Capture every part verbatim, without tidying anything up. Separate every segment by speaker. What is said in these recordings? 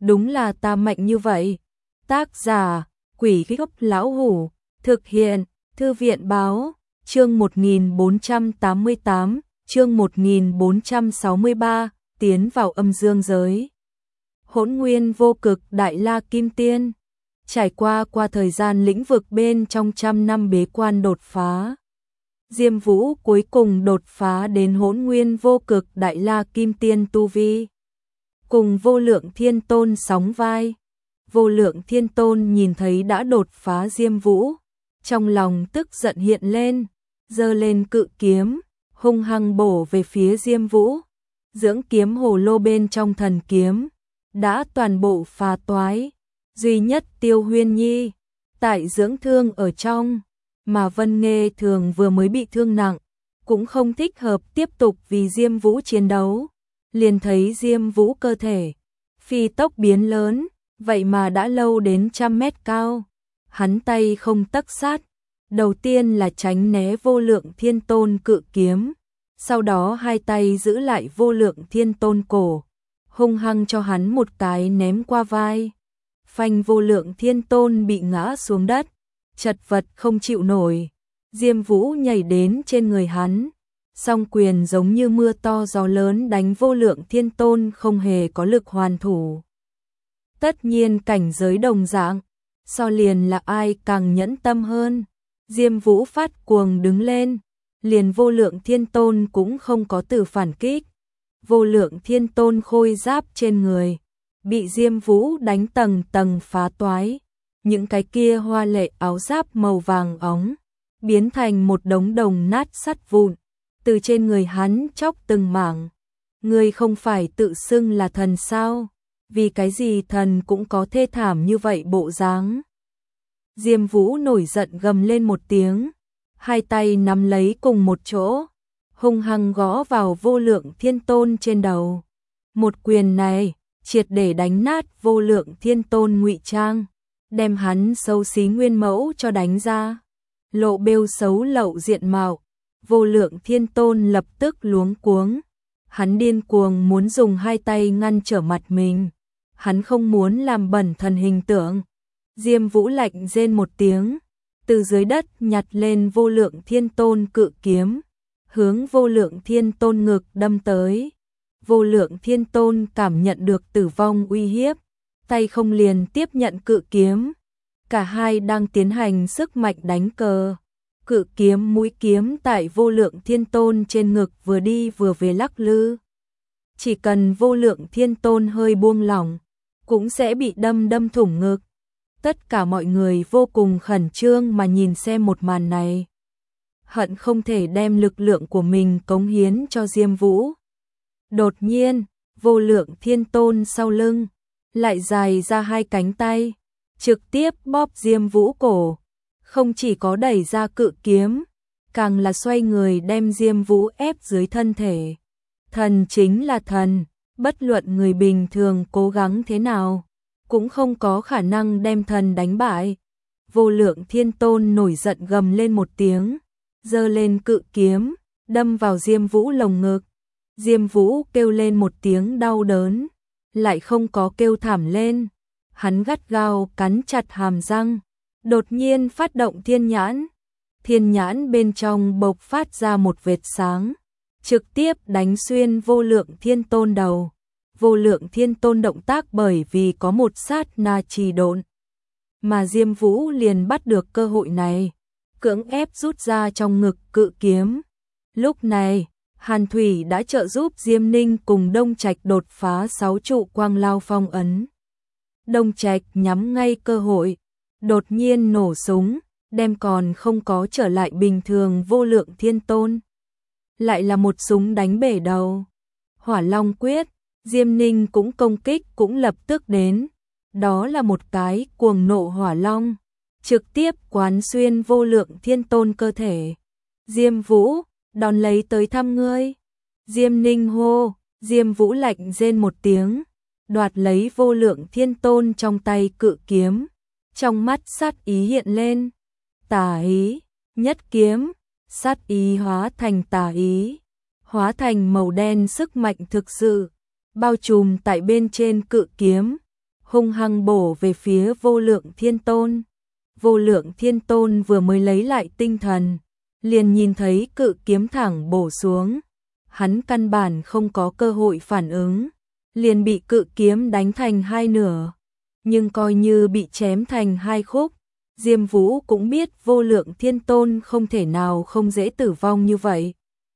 Speaker 1: đúng là ta mạnh như vậy. Tác giả, Quỷ Gốc Lão Hủ, thực hiện, Thư viện Báo, chương một nghìn bốn trăm tám mươi tám, chương một nghìn bốn trăm sáu mươi ba, tiến vào âm dương giới. Hỗn Nguyên Vô Cực Đại La Kim Tiên, trải qua qua thời gian lĩnh vực bên trong trăm năm bế quan đột phá. Diêm Vũ cuối cùng đột phá đến Hỗn Nguyên Vô Cực Đại La Kim Tiên tu vi. Cùng Vô Lượng Thiên Tôn sóng vai. Vô Lượng Thiên Tôn nhìn thấy đã đột phá Diêm Vũ, trong lòng tức giận hiện lên, giơ lên cự kiếm, hung hăng bổ về phía Diêm Vũ. Dưỡng kiếm hồ lô bên trong thần kiếm đã toàn bộ phá toái, duy nhất Tiêu Huyên Nhi tại dưỡng thương ở trong, mà Vân Nghê Thường vừa mới bị thương nặng, cũng không thích hợp tiếp tục vì Diêm Vũ chiến đấu. Liền thấy Diêm Vũ cơ thể phi tốc biến lớn, vậy mà đã lâu đến trăm mét cao. Hắn tay không tấc sát, đầu tiên là tránh né Vô Lượng Thiên Tôn cự kiếm, sau đó hai tay giữ lại Vô Lượng Thiên Tôn cổ, hung hăng cho hắn một cái ném qua vai. Phanh, Vô Lượng Thiên Tôn bị ngã xuống đất, chật vật không chịu nổi. Diêm Vũ nhảy đến trên người hắn, song quyền giống như mưa to gió lớn đánh Vô Lượng Thiên Tôn không hề có lực hoàn thủ. Tất nhiên cảnh giới đồng dạng, so liền là ai càng nhẫn tâm hơn. Diêm Vũ phát cuồng đứng lên, liền Vô Lượng Thiên Tôn cũng không có từ phản kích. Vô Lượng Thiên Tôn khôi giáp trên người bị Diêm Vũ đánh tầng tầng phá toái, những cái kia hoa lệ áo giáp màu vàng óng biến thành một đống đồng nát sắt vụn, từ trên người hắn chóc từng mảng. Ngươi không phải tự xưng là thần sao? Vì cái gì thần cũng có thê thảm như vậy bộ dáng? Diêm Vũ nổi giận gầm lên một tiếng, hai tay nắm lấy cùng một chỗ, hung hăng gõ vào Vô Lượng Thiên Tôn trên đầu. Một quyền này triệt để đánh nát Vô Lượng Thiên Tôn ngụy trang, đem hắn xấu xí nguyên mẫu cho đánh ra, lộ bêu xấu lậu diện mạo. Vô Lượng Thiên Tôn lập tức luống cuống, hắn điên cuồng muốn dùng hai tay ngăn trở mặt mình, hắn không muốn làm bẩn thần hình tượng. Diêm Vũ lạnh rên một tiếng, từ dưới đất nhặt lên Vô Lượng Thiên Tôn cự kiếm, hướng Vô Lượng Thiên Tôn ngực đâm tới. Vô Lượng Thiên Tôn cảm nhận được tử vong uy hiếp, tay không liền tiếp nhận cự kiếm. Cả hai đang tiến hành sức mạnh đánh cờ. Cự kiếm mũi kiếm tại Vô Lượng Thiên Tôn trên ngực vừa đi vừa về lắc lư. Chỉ cần Vô Lượng Thiên Tôn hơi buông lỏng, cũng sẽ bị đâm đâm thủng ngực. Tất cả mọi người vô cùng khẩn trương mà nhìn xem một màn này, hận không thể đem lực lượng của mình cống hiến cho Diêm Vũ. Đột nhiên, Vô Lượng Thiên Tôn sau lưng lại dài ra hai cánh tay, trực tiếp bóp Diêm Vũ cổ. Không chỉ có đẩy ra cự kiếm, càng là xoay người đem Diêm Vũ ép dưới thân thể. Thần chính là thần, bất luận người bình thường cố gắng thế nào, cũng không có khả năng đem thần đánh bại. Vô Lượng Thiên Tôn nổi giận gầm lên một tiếng, giơ lên cự kiếm, đâm vào Diêm Vũ lồng ngực. Diêm Vũ kêu lên một tiếng đau đớn, lại không có kêu thảm lên. Hắn gắt gao cắn chặt hàm răng, đột nhiên phát động thiên nhãn. Thiên nhãn bên trong bộc phát ra một vệt sáng, trực tiếp đánh xuyên Vô Lượng Thiên Tôn đầu. Vô Lượng Thiên Tôn động tác bởi vì có một sát na trì độn, mà Diêm Vũ liền bắt được cơ hội này, cưỡng ép rút ra trong ngực cự kiếm. Lúc này, Hàn Thủy đã trợ giúp Diêm Ninh cùng Đông Trạch đột phá sáu trụ quang lao phong ấn. Đông Trạch nhắm ngay cơ hội, đột nhiên nổ súng, đem còn không có trở lại bình thường Vô Lượng Thiên Tôn. Lại là một súng đánh bể đầu. Hỏa Long Quyết, Diêm Ninh cũng công kích cũng lập tức đến. Đó là một cái cuồng nộ hỏa long, trực tiếp quán xuyên Vô Lượng Thiên Tôn cơ thể. Diêm Vũ, đón lấy tới thăm ngươi. Diêm Ninh hô. Diêm Vũ lạnh rên một tiếng, đoạt lấy Vô Lượng Thiên Tôn trong tay cự kiếm, trong mắt sát ý hiện lên. Tà ý, nhất kiếm, sát ý hóa thành tà ý, hóa thành màu đen sức mạnh thực sự, bao trùm tại bên trên cự kiếm, hung hăng bổ về phía Vô Lượng Thiên Tôn. Vô Lượng Thiên Tôn vừa mới lấy lại tinh thần, liền nhìn thấy cự kiếm thẳng bổ xuống. Hắn căn bản không có cơ hội phản ứng, liền bị cự kiếm đánh thành hai nửa. Nhưng coi như bị chém thành hai khúc, Diêm Vũ cũng biết Vô Lượng Thiên Tôn không thể nào không dễ tử vong như vậy.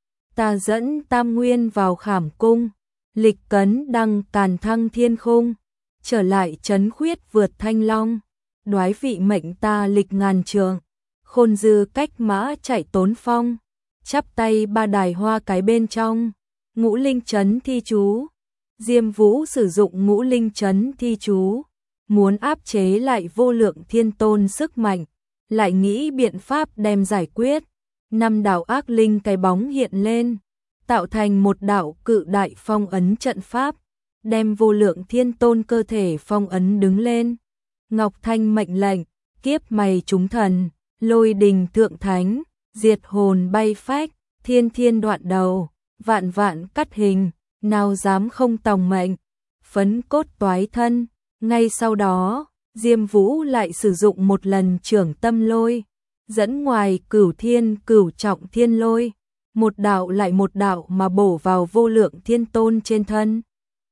Speaker 1: Ta dẫn Tam Nguyên vào Khảm Cung, lịch cấn đăng càn thăng thiên khung, trở lại trấn khuyết vượt thanh long, đoái vị mệnh ta lịch ngàn trường, khôn dư cách mã chạy tốn phong, chắp tay ba đài hoa cái bên trong, ngũ linh trấn thi chú. Diêm Vũ sử dụng ngũ linh trấn thi chú, muốn áp chế lại Vô Lượng Thiên Tôn sức mạnh, lại nghĩ biện pháp đem giải quyết. Năm đạo ác linh cái bóng hiện lên, tạo thành một đạo cự đại phong ấn trận pháp, đem Vô Lượng Thiên Tôn cơ thể phong ấn đứng lên. Ngọc Thanh mệnh lệnh, kiếp mày trúng thần, lôi đình thượng thánh, diệt hồn bay phách, thiên thiên đoạn đầu, vạn vạn cắt hình, nào dám không tòng mệnh, phấn cốt toái thân. Ngay sau đó, Diêm Vũ lại sử dụng một lần trưởng tâm lôi, dẫn ngoài cửu thiên cửu trọng thiên lôi, một đạo lại một đạo mà bổ vào Vô Lượng Thiên Tôn trên thân.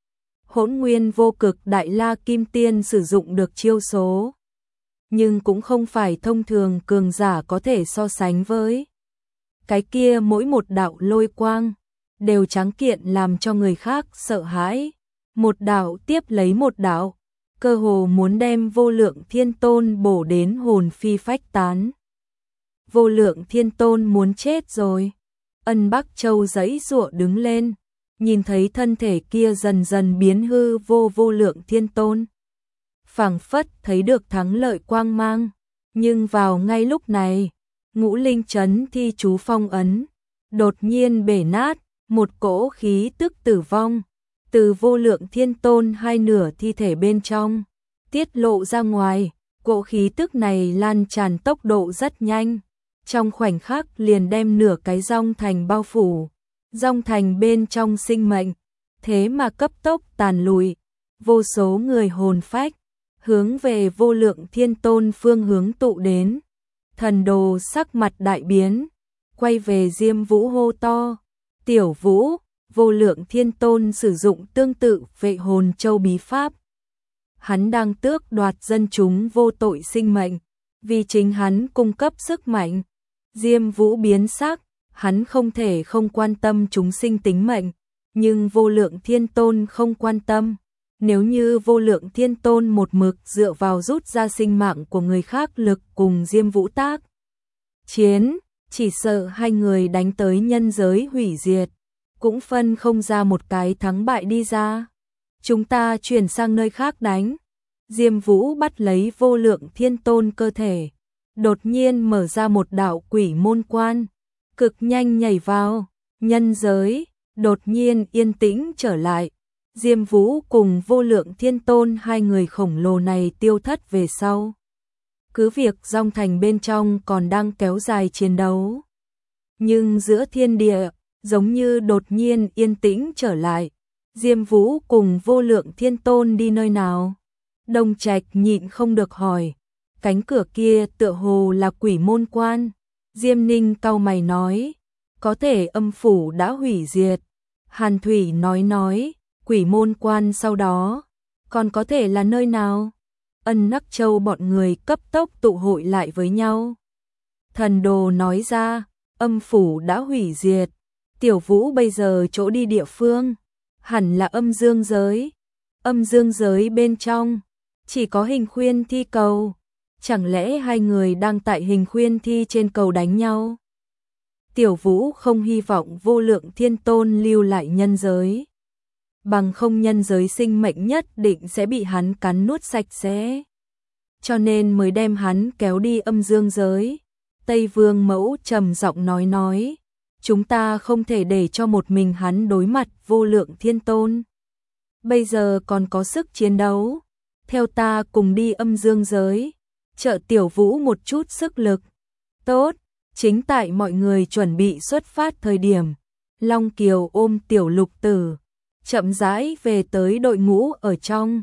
Speaker 1: Hỗn Nguyên Vô Cực Đại La Kim Tiên sử dụng được chiêu số, nhưng cũng không phải thông thường cường giả có thể so sánh với. Cái kia mỗi một đạo lôi quang đều tráng kiện làm cho người khác sợ hãi, một đạo tiếp lấy một đạo, cơ hồ muốn đem Vô Lượng Thiên Tôn bổ đến hồn phi phách tán. Vô Lượng Thiên Tôn muốn chết rồi. Ân Bắc Châu giãy giụa đứng lên, nhìn thấy thân thể kia dần dần biến hư vô Vô Lượng Thiên Tôn, phảng phất thấy được thắng lợi quang mang. Nhưng vào ngay lúc này, ngũ linh trấn thi chú phong ấn đột nhiên bể nát, một cỗ khí tức tử vong từ Vô Lượng Thiên Tôn hai nửa thi thể bên trong tiết lộ ra ngoài. Cỗ khí tức này lan tràn tốc độ rất nhanh, trong khoảnh khắc liền đem nửa cái Dong Thành bao phủ. Dong Thành bên trong sinh mệnh thế mà cấp tốc tàn lùi, vô số người hồn phách hướng về Vô Lượng Thiên Tôn phương hướng tụ đến. Thần Đồ sắc mặt đại biến, quay về Diêm Vũ hô to: "Tiểu Vũ!" Vô Lượng Thiên Tôn sử dụng tương tự Vệ Hồn Châu bí pháp. Hắn đang tước đoạt dân chúng vô tội sinh mệnh, vì chính hắn cung cấp sức mạnh. Diêm Vũ biến sắc, hắn không thể không quan tâm chúng sinh tính mệnh, nhưng Vô Lượng Thiên Tôn không quan tâm. Nếu như Vô Lượng Thiên Tôn một mực dựa vào rút ra sinh mạng của người khác lực cùng Diêm Vũ tác chiến, chỉ sợ hai người đánh tới nhân giới hủy diệt, cũng phân không ra một cái thắng bại đi ra. Chúng ta chuyển sang nơi khác đánh. Diêm Vũ bắt lấy Vô Lượng Thiên Tôn cơ thể, đột nhiên mở ra một đạo quỷ môn quan, cực nhanh nhảy vào nhân giới, đột nhiên yên tĩnh trở lại. Diêm Vũ cùng Vô Lượng Thiên Tôn hai người khổng lồ này tiêu thất về sau. Cứ việc Dong Thành bên trong còn đang kéo dài chiến đấu, nhưng giữa thiên địa giống như đột nhiên yên tĩnh trở lại. Diêm Vũ cùng Vô Lượng Thiên Tôn đi nơi nào? Đông Trạch nhịn không được hỏi. Cánh cửa kia tựa hồ là quỷ môn quan. Diêm Ninh cau mày nói, có thể âm phủ đã hủy diệt. Hàn Thủy nói nói, quỷ môn quan sau đó còn có thể là nơi nào? Ân Nắc Châu bọn người cấp tốc tụ hội lại với nhau. Thần Đồ nói ra, âm phủ đã hủy diệt, Tiểu Vũ bây giờ chỗ đi địa phương hẳn là âm dương giới. Âm dương giới bên trong chỉ có Hình Khuyên Thi cầu. Chẳng lẽ hai người đang tại Hình Khuyên Thi trên cầu đánh nhau? Tiểu Vũ không hy vọng Vô Lượng Thiên Tôn lưu lại nhân giới, bằng không nhân giới sinh mệnh nhất định sẽ bị hắn cắn nuốt sạch sẽ, cho nên mới đem hắn kéo đi âm dương giới. Tây Vương Mẫu trầm giọng nói nói, chúng ta không thể để cho một mình hắn đối mặt Vô Lượng Thiên Tôn. Bây giờ còn có sức chiến đấu, theo ta cùng đi âm dương giới, trợ Tiểu Vũ một chút sức lực. Tốt. Chính tại mọi người chuẩn bị xuất phát thời điểm, Long Kiều ôm Tiểu Lục Tử chậm rãi về tới đội ngũ ở trong.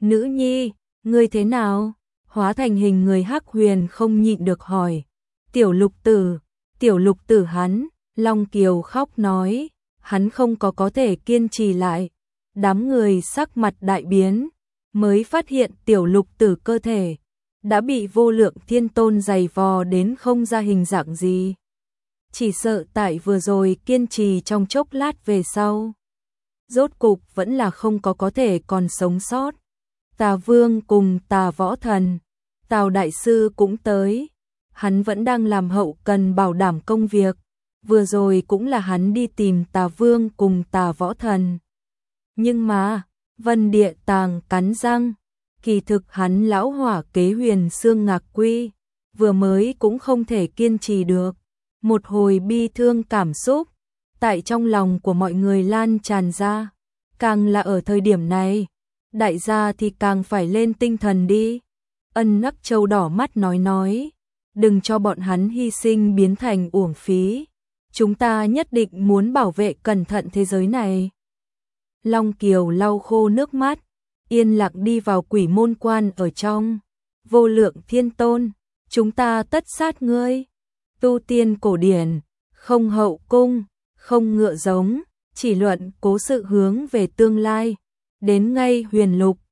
Speaker 1: Nữ nhi, ngươi thế nào? Hóa thành hình người Hắc Huyền không nhịn được hỏi. Tiểu Lục Tử, Tiểu Lục Tử hắn, Long Kiều khóc nói, hắn không có có thể kiên trì lại. Đám người sắc mặt đại biến, mới phát hiện Tiểu Lục Tử cơ thể đã bị Vô Lượng Thiên Tôn giày vò đến không ra hình dạng gì. Chỉ sợ tại vừa rồi kiên trì trong chốc lát về sau, rốt cục vẫn là không có có thể còn sống sót. Tà Vương cùng Tà Võ Thần, Tào Đại Sư cũng tới, hắn vẫn đang làm hậu cần bảo đảm công việc, vừa rồi cũng là hắn đi tìm Tà Vương cùng Tà Võ Thần. Nhưng mà, Vân Địa Tàng cắn răng, kỳ thực hắn lão hỏa kế Huyền Xương Ngạc Quy, vừa mới cũng không thể kiên trì được. Một hồi bi thương cảm xúc, tại trong lòng của mọi người lan tràn ra, càng là ở thời điểm này, đại gia thì càng phải lên tinh thần đi. Ân Nắc Châu đỏ mắt nói nói, đừng cho bọn hắn hy sinh biến thành uổng phí, chúng ta nhất định muốn bảo vệ cẩn thận thế giới này. Long Kiều lau khô nước mắt, yên lặng đi vào quỷ môn quan ở trong. Vô Lượng Thiên Tôn, chúng ta tất sát ngươi. Tu tiên cổ điển, không hậu cung, không ngựa giống, chỉ luận cố sự hướng về tương lai. Đến ngay huyền lục,